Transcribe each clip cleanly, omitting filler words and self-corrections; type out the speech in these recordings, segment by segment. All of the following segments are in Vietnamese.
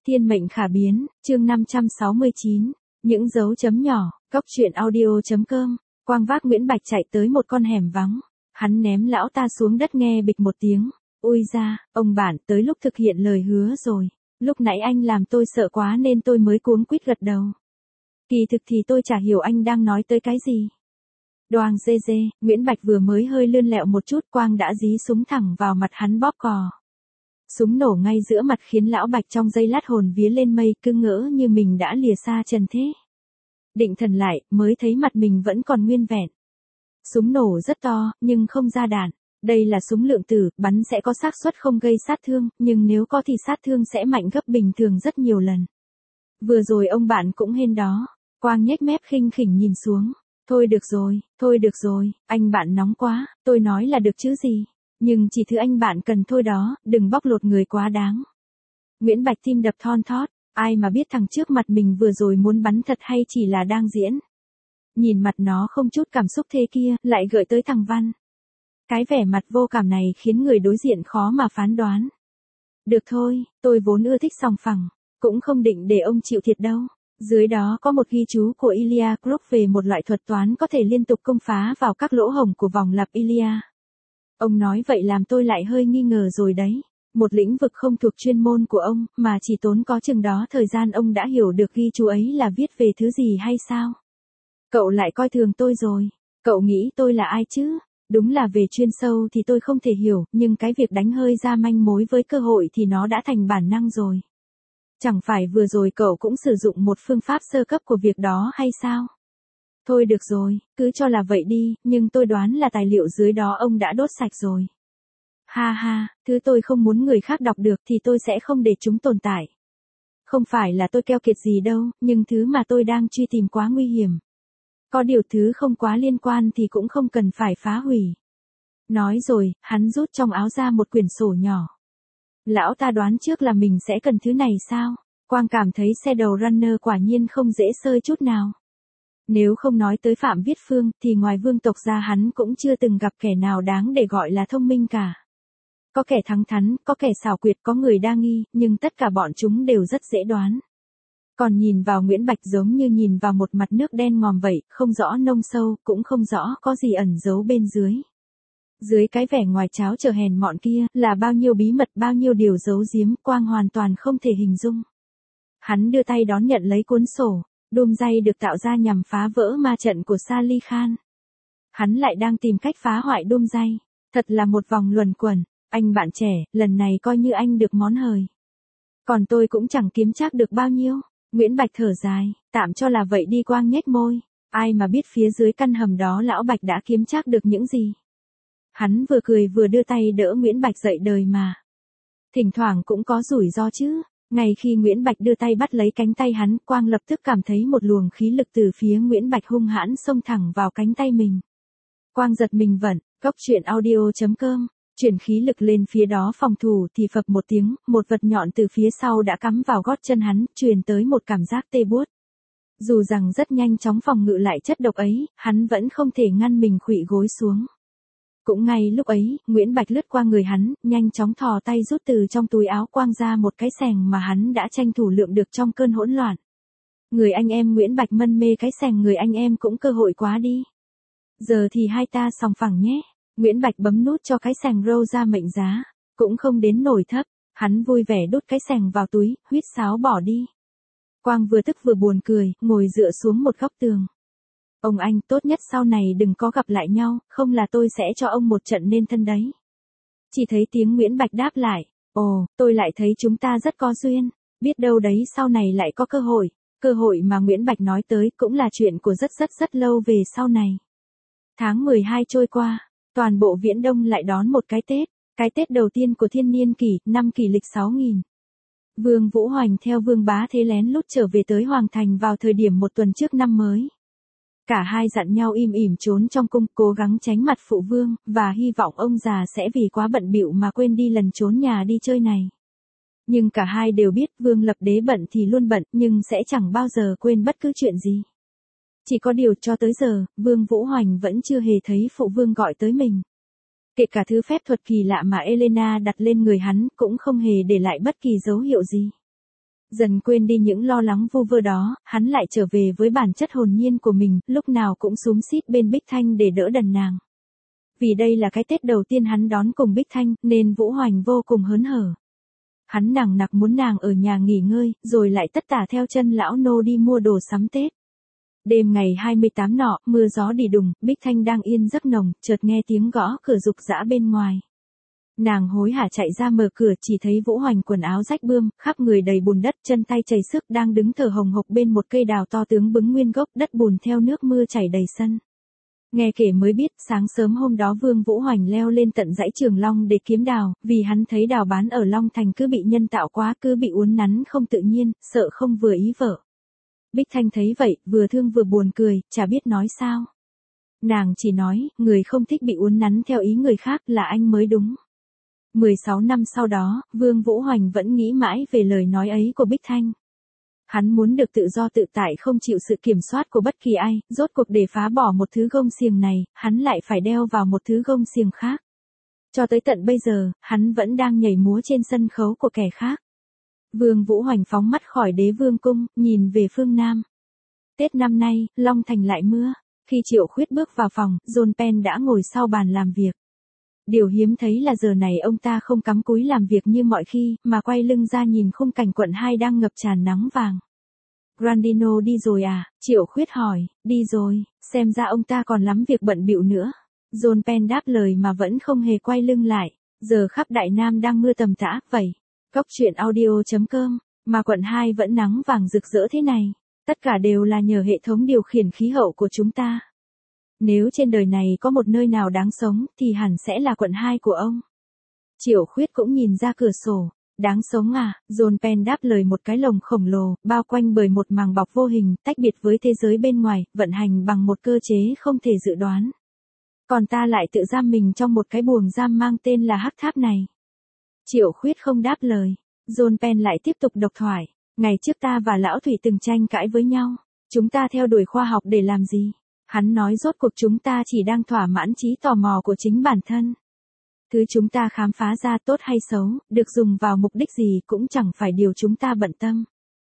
Thiên mệnh khả biến, chương 569, những dấu chấm nhỏ, Cóc truyện audio.com, Quang vác Nguyễn Bạch chạy tới một con hẻm vắng. Hắn ném lão ta xuống đất nghe bịch một tiếng. Ui da, ông bản tới lúc thực hiện lời hứa rồi. Lúc nãy anh làm tôi sợ quá nên tôi mới cuống quýt gật đầu. Kỳ thực thì tôi chả hiểu anh đang nói tới cái gì. Đoàng dê dê, Nguyễn Bạch vừa mới hơi lươn lẹo một chút, Quang đã dí súng thẳng vào mặt hắn bóp cò. Súng nổ ngay giữa mặt khiến lão Bạch trong giây lát hồn vía lên mây, cứ ngỡ như mình đã lìa xa trần thế. Định thần lại, mới thấy mặt mình vẫn còn nguyên vẹn. Súng nổ rất to, nhưng không ra đạn. Đây là súng lượng tử, bắn sẽ có xác suất không gây sát thương, nhưng nếu có thì sát thương sẽ mạnh gấp bình thường rất nhiều lần. Vừa rồi ông bạn cũng hên đó. Quang nhếch mép khinh khỉnh nhìn xuống. Thôi được rồi, anh bạn nóng quá, tôi nói là được chứ gì. Nhưng chỉ thứ anh bạn cần thôi đó, đừng bóc lột người quá đáng. Nguyễn Bạch tim đập thon thót, ai mà biết thằng trước mặt mình vừa rồi muốn bắn thật hay chỉ là đang diễn. Nhìn mặt nó không chút cảm xúc thế kia, lại gợi tới thằng Văn. Cái vẻ mặt vô cảm này khiến người đối diện khó mà phán đoán. Được thôi, tôi vốn ưa thích sòng phẳng, cũng không định để ông chịu thiệt đâu. Dưới đó có một ghi chú của Ilya Kruk về một loại thuật toán có thể liên tục công phá vào các lỗ hổng của vòng lặp Ilya. Ông nói vậy làm tôi lại hơi nghi ngờ rồi đấy. Một lĩnh vực không thuộc chuyên môn của ông, mà chỉ tốn có chừng đó thời gian ông đã hiểu được ghi chú ấy là viết về thứ gì hay sao? Cậu lại coi thường tôi rồi. Cậu nghĩ tôi là ai chứ? Đúng là về chuyên sâu thì tôi không thể hiểu, nhưng cái việc đánh hơi ra manh mối với cơ hội thì nó đã thành bản năng rồi. Chẳng phải vừa rồi cậu cũng sử dụng một phương pháp sơ cấp của việc đó hay sao? Thôi được rồi, cứ cho là vậy đi, nhưng tôi đoán là tài liệu dưới đó ông đã đốt sạch rồi. Ha ha, thứ tôi không muốn người khác đọc được thì tôi sẽ không để chúng tồn tại. Không phải là tôi keo kiệt gì đâu, nhưng thứ mà tôi đang truy tìm quá nguy hiểm. Có điều thứ không quá liên quan thì cũng không cần phải phá hủy. Nói rồi, hắn rút trong áo ra một quyển sổ nhỏ. Lão ta đoán trước là mình sẽ cần thứ này sao? Quang cảm thấy Shadow Runner quả nhiên không dễ sơi chút nào. Nếu không nói tới Phạm Viết Phương thì ngoài vương tộc ra hắn cũng chưa từng gặp kẻ nào đáng để gọi là thông minh cả. Có kẻ thẳng thắn, có kẻ xảo quyệt, có người đa nghi, nhưng tất cả bọn chúng đều rất dễ đoán. Còn nhìn vào Nguyễn Bạch giống như nhìn vào một mặt nước đen ngòm vậy, không rõ nông sâu, cũng không rõ có gì ẩn giấu bên dưới. Dưới cái vẻ ngoài cháo chờ hèn mọn kia, là bao nhiêu bí mật, bao nhiêu điều giấu giếm, Quang hoàn toàn không thể hình dung. Hắn đưa tay đón nhận lấy cuốn sổ, Doomsday được tạo ra nhằm phá vỡ ma trận của Salih Khan. Hắn lại đang tìm cách phá hoại Doomsday, thật là một vòng luẩn quẩn. Anh bạn trẻ, lần này coi như anh được món hời. Còn tôi cũng chẳng kiếm trác được bao nhiêu. Nguyễn Bạch thở dài, tạm cho là vậy đi. Quang nhếch môi. Ai mà biết phía dưới căn hầm đó lão Bạch đã kiếm trác được những gì. Hắn vừa cười vừa đưa tay đỡ Nguyễn Bạch dậy đời mà. Thỉnh thoảng cũng có rủi ro chứ. Ngay khi Nguyễn Bạch đưa tay bắt lấy cánh tay hắn, Quang lập tức cảm thấy một luồng khí lực từ phía Nguyễn Bạch hung hãn xông thẳng vào cánh tay mình. Quang giật mình vẩn, Cóc truyện audio.com. Chuyển khí lực lên phía đó phòng thủ thì phập một tiếng, một vật nhọn từ phía sau đã cắm vào gót chân hắn, truyền tới một cảm giác tê buốt. Dù rằng rất nhanh chóng phòng ngự lại chất độc ấy, hắn vẫn không thể ngăn mình khuỵu gối xuống. Cũng ngay lúc ấy, Nguyễn Bạch lướt qua người hắn, nhanh chóng thò tay rút từ trong túi áo Quang ra một cái xẻng mà hắn đã tranh thủ lượm được trong cơn hỗn loạn. Người anh em Nguyễn Bạch mân mê cái xẻng người anh em cũng cơ hội quá đi. Giờ thì hai ta sòng phẳng nhé. Nguyễn Bạch bấm nút cho cái xẻng râu ra mệnh giá, cũng không đến nổi thấp, hắn vui vẻ đút cái xẻng vào túi, huýt sáo bỏ đi. Quang vừa tức vừa buồn cười, ngồi dựa xuống một góc tường. Ông anh, tốt nhất sau này đừng có gặp lại nhau, không là tôi sẽ cho ông một trận nên thân đấy. Chỉ thấy tiếng Nguyễn Bạch đáp lại, ồ, tôi lại thấy chúng ta rất có duyên, biết đâu đấy sau này lại có cơ hội mà Nguyễn Bạch nói tới cũng là chuyện của rất lâu về sau này. Tháng 12 trôi qua. Toàn bộ Viễn Đông lại đón một cái Tết đầu tiên của thiên niên kỷ, năm kỷ lịch 6000. Vương Vũ Hoành theo Vương Bá Thế lén lút trở về tới Hoàng Thành vào thời điểm một tuần trước năm mới. Cả hai dặn nhau im ỉm trốn trong cung, cố gắng tránh mặt phụ vương, và hy vọng ông già sẽ vì quá bận bịu mà quên đi lần trốn nhà đi chơi này. Nhưng cả hai đều biết Vương Lập Đế bận thì luôn bận, nhưng sẽ chẳng bao giờ quên bất cứ chuyện gì. Chỉ có điều cho tới giờ, Vương Vũ Hoành vẫn chưa hề thấy phụ vương gọi tới mình. Kể cả thứ phép thuật kỳ lạ mà Elena đặt lên người hắn cũng không hề để lại bất kỳ dấu hiệu gì. Dần quên đi những lo lắng vu vơ đó, hắn lại trở về với bản chất hồn nhiên của mình, lúc nào cũng xúm xít bên Bích Thanh để đỡ đần nàng. Vì đây là cái Tết đầu tiên hắn đón cùng Bích Thanh, nên Vũ Hoành vô cùng hớn hở. Hắn nằng nặc muốn nàng ở nhà nghỉ ngơi, rồi lại tất tả theo chân lão nô đi mua đồ sắm Tết. Đêm ngày 28 nọ, mưa gió đi đùng, Bích Thanh đang yên giấc nồng, chợt nghe tiếng gõ cửa rục rã bên ngoài. Nàng hối hả chạy ra mở cửa, chỉ thấy Vũ Hoành quần áo rách bươm, khắp người đầy bùn đất, chân tay chảy xước, đang đứng thở hồng hộc bên một cây đào to tướng bứng nguyên gốc, đất bùn theo nước mưa chảy đầy sân. Nghe kể mới biết, sáng sớm hôm đó Vương Vũ Hoành leo lên tận dãy Trường Long để kiếm đào, vì hắn thấy đào bán ở Long Thành cứ bị nhân tạo quá, cứ bị uốn nắn không tự nhiên, sợ không vừa ý vợ. Bích Thanh thấy vậy, vừa thương vừa buồn cười, chả biết nói sao. Nàng chỉ nói, người không thích bị uốn nắn theo ý người khác là anh mới đúng. 16 năm sau đó, Vương Vũ Hoành vẫn nghĩ mãi về lời nói ấy của Bích Thanh. Hắn muốn được tự do tự tại, không chịu sự kiểm soát của bất kỳ ai, rốt cuộc để phá bỏ một thứ gông xiềng này, hắn lại phải đeo vào một thứ gông xiềng khác. Cho tới tận bây giờ, hắn vẫn đang nhảy múa trên sân khấu của kẻ khác. Vương Vũ Hoành phóng mắt khỏi Đế Vương cung, nhìn về phương Nam. Tết năm nay, Long Thành lại mưa. Khi Triệu Khuyết bước vào phòng, John Penn đã ngồi sau bàn làm việc. Điều hiếm thấy là giờ này ông ta không cắm cúi làm việc như mọi khi, mà quay lưng ra nhìn khung cảnh quận 2 đang ngập tràn nắng vàng. Grandino đi rồi à? Triệu Khuyết hỏi. Đi rồi, xem ra ông ta còn lắm việc bận bịu nữa. John Penn đáp lời mà vẫn không hề quay lưng lại. Giờ khắp Đại Nam đang mưa tầm tã, vậy. Cóc truyện audio.com, mà quận 2 vẫn nắng vàng rực rỡ thế này. Tất cả đều là nhờ hệ thống điều khiển khí hậu của chúng ta. Nếu trên đời này có một nơi nào đáng sống, thì hẳn sẽ là quận 2 của ông. Triệu Khuyết cũng nhìn ra cửa sổ. Đáng sống à? John Penn đáp lời một cái lồng khổng lồ, bao quanh bởi một màng bọc vô hình, tách biệt với thế giới bên ngoài, vận hành bằng một cơ chế không thể dự đoán. Còn ta lại tự giam mình trong một cái buồng giam mang tên là Hắc Tháp này. Triệu Khuyết không đáp lời. John Penn lại tiếp tục độc thoại. Ngày trước ta và Lão Thủy từng tranh cãi với nhau. Chúng ta theo đuổi khoa học để làm gì? Hắn nói rốt cuộc chúng ta chỉ đang thỏa mãn trí tò mò của chính bản thân. Thứ chúng ta khám phá ra tốt hay xấu, được dùng vào mục đích gì cũng chẳng phải điều chúng ta bận tâm.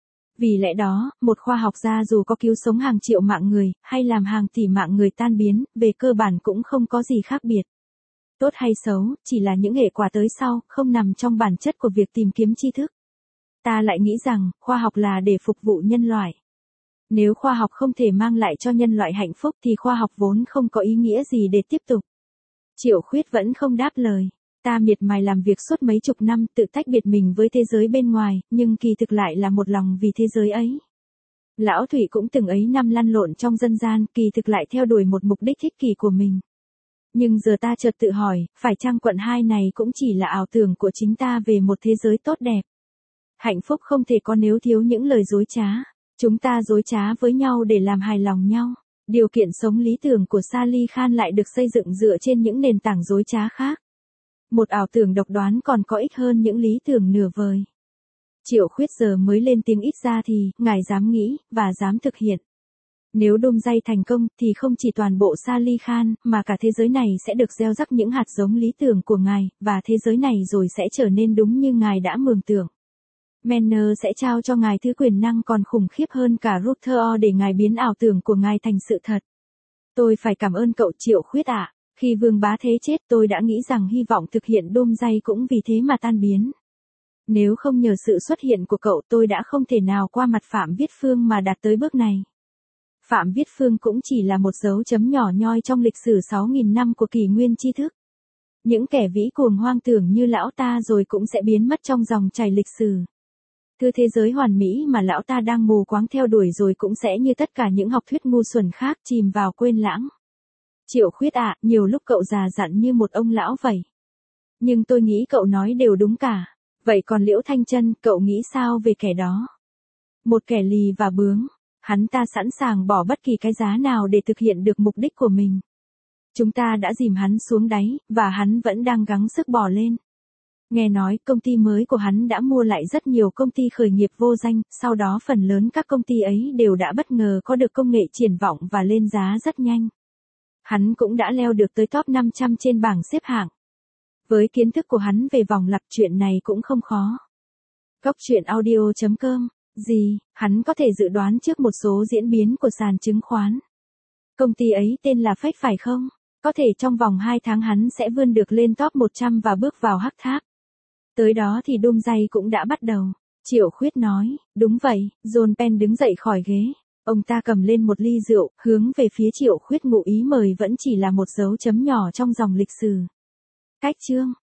Vì lẽ đó, một khoa học gia dù có cứu sống hàng triệu mạng người, hay làm hàng tỷ mạng người tan biến, về cơ bản cũng không có gì khác biệt. Tốt hay xấu, chỉ là những hệ quả tới sau, không nằm trong bản chất của việc tìm kiếm tri thức. Ta lại nghĩ rằng, khoa học là để phục vụ nhân loại. Nếu khoa học không thể mang lại cho nhân loại hạnh phúc thì khoa học vốn không có ý nghĩa gì để tiếp tục. Triệu Khuyết vẫn không đáp lời. Ta miệt mài làm việc suốt mấy chục năm, tự tách biệt mình với thế giới bên ngoài, nhưng kỳ thực lại là một lòng vì thế giới ấy. Lão Thủy cũng từng ấy năm lăn lộn trong dân gian, kỳ thực lại theo đuổi một mục đích ích kỷ của mình. Nhưng giờ ta chợt tự hỏi, phải chăng quận 2 này cũng chỉ là ảo tưởng của chính ta về một thế giới tốt đẹp? Hạnh phúc không thể có nếu thiếu những lời dối trá. Chúng ta dối trá với nhau để làm hài lòng nhau. Điều kiện sống lý tưởng của Sally Khan lại được xây dựng dựa trên những nền tảng dối trá khác. Một ảo tưởng độc đoán còn có ích hơn những lý tưởng nửa vời. Triệu Khuyết giờ mới lên tiếng, ít ra thì, ngài dám nghĩ, và dám thực hiện. Nếu Doomsday thành công, thì không chỉ toàn bộ Sally Khan, mà cả thế giới này sẽ được gieo rắc những hạt giống lý tưởng của ngài, và thế giới này rồi sẽ trở nên đúng như ngài đã mường tượng. Manner sẽ trao cho ngài thứ quyền năng còn khủng khiếp hơn cả Ruther để ngài biến ảo tưởng của ngài thành sự thật. Tôi phải cảm ơn cậu Triệu Khuyết ạ. Khi Vương Bá Thế chết tôi đã nghĩ rằng hy vọng thực hiện Doomsday cũng vì thế mà tan biến. Nếu không nhờ sự xuất hiện của cậu tôi đã không thể nào qua mặt Phạm Viết Phương mà đạt tới bước này. Phạm Viết Phương cũng chỉ là một dấu chấm nhỏ nhoi trong lịch sử 6.000 năm của kỷ nguyên tri thức. Những kẻ vĩ cuồng hoang tưởng như lão ta rồi cũng sẽ biến mất trong dòng chảy lịch sử. Thứ thế giới hoàn mỹ mà lão ta đang mù quáng theo đuổi rồi cũng sẽ như tất cả những học thuyết ngu xuẩn khác chìm vào quên lãng. Triệu Khuyết ạ, nhiều lúc cậu già dặn như một ông lão vậy. Nhưng tôi nghĩ cậu nói đều đúng cả. Vậy còn Liễu Thanh Chân, cậu nghĩ sao về kẻ đó? Một kẻ lì và bướng. Hắn ta sẵn sàng bỏ bất kỳ cái giá nào để thực hiện được mục đích của mình. Chúng ta đã dìm hắn xuống đáy, và hắn vẫn đang gắng sức bò lên. Nghe nói công ty mới của hắn đã mua lại rất nhiều công ty khởi nghiệp vô danh, sau đó phần lớn các công ty ấy đều đã bất ngờ có được công nghệ triển vọng và lên giá rất nhanh. Hắn cũng đã leo được tới top 500 trên bảng xếp hạng. Với kiến thức của hắn về vòng lặp chuyện này cũng không khó. Cốc truyện audio.com. Gì, hắn có thể dự đoán trước một số diễn biến của sàn chứng khoán. Công ty ấy tên là Fake phải không? Có thể trong vòng 2 tháng hắn sẽ vươn được lên top 100 và bước vào hắc tháp. Tới đó thì đôm day cũng đã bắt đầu. Triệu Khuyết nói, đúng vậy. John Penn đứng dậy khỏi ghế. Ông ta cầm lên một ly rượu, hướng về phía Triệu Khuyết ngụ ý mời vẫn chỉ là một dấu chấm nhỏ trong dòng lịch sử. Cách chương